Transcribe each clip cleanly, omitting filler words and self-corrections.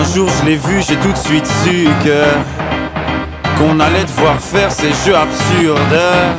jour je l'ai vu, j'ai tout de suite su qu'on allait devoir faire ces jeux absurdes.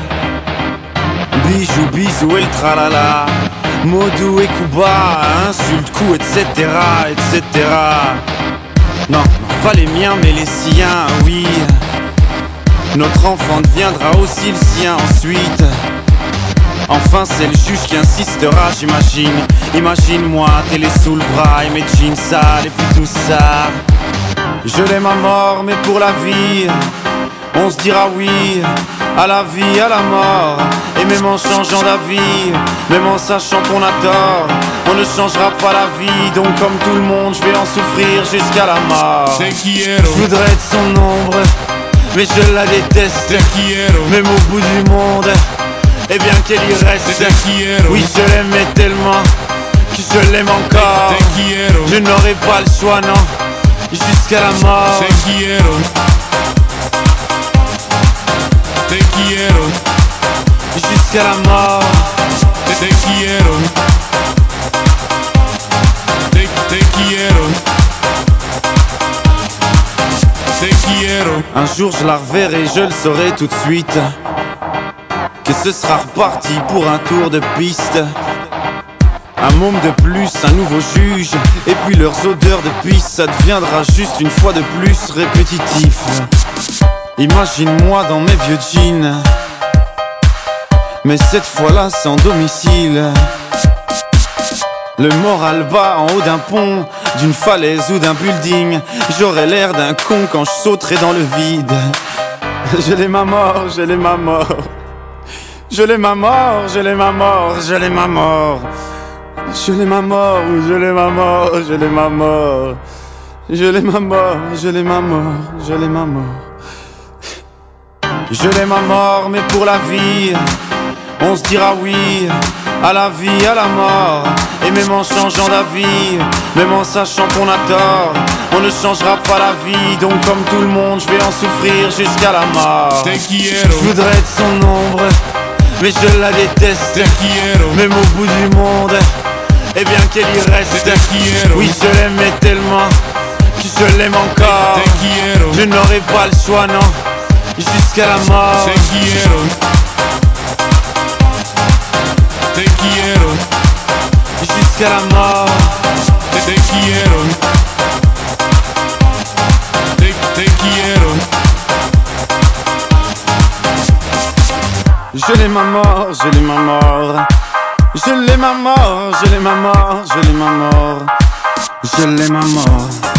Bijou, bisou et le tralala, Modou et Kuba, insulte, coup, etc., etc. Non, pas les miens mais les siens, oui. Notre enfant deviendra aussi le sien ensuite. Enfin c'est le juge qui insistera, j'imagine. Imagine-moi, télé sous le bras et mes jeans sales et puis tout ça. Je l'aime à mort mais pour la vie on se dira oui à la vie, à la mort. Et même en changeant d'avis, même en sachant qu'on a tort, on ne changera pas la vie. Donc comme tout le monde, je vais en souffrir jusqu'à la mort. Je voudrais être son ombre, mais je la déteste. Même au bout du monde, et bien qu'elle y reste. Oui, je l'aimais tellement que je l'aime encore. Je n'aurai pas le choix, non, jusqu'à la mort. Te quiero, jusqu'à la mort. te quiero, te quiero, te quiero. Un jour je la reverrai, je le saurai tout de suite, que ce sera reparti pour un tour de piste. Un môme de plus, un nouveau juge, et puis leurs odeurs de pisse, ça deviendra juste une fois de plus répétitif. Imagine-moi dans mes vieux jeans, mais cette fois-là sans domicile. Le moral bas en haut d'un pont, d'une falaise ou d'un building. J'aurais l'air d'un con quand je sauterai dans le vide. Je l'aime à mort, je l'aime à mort. Je l'aime à mort, je l'aime à mort, je l'aime à mort. Je l'aime à mort, je l'aime à mort, je l'aime à mort. Je l'aime à mort, je l'aime à mort, je l'aime à mort. Je l'aime à mort, mais pour la vie, on se dira oui à la vie, à la mort. Et même en changeant d'avis, même en sachant qu'on a tort, on ne changera pas la vie. Donc comme tout le monde, je vais en souffrir jusqu'à la mort. Je voudrais être son ombre, mais je la déteste. Même au bout du monde, et bien qu'elle y reste. Oui, je l'aimais tellement que je l'aime encore. Je n'aurai pas le choix, non, jusqu'à la mort. Te quiero, jusqu'à la mort. te quiero, te quiero. Je l'aime à mort, je l'aime à mort. Je l'aime à mort, je l'aime à mort, je l'aime à mort. Je l'aime à mort.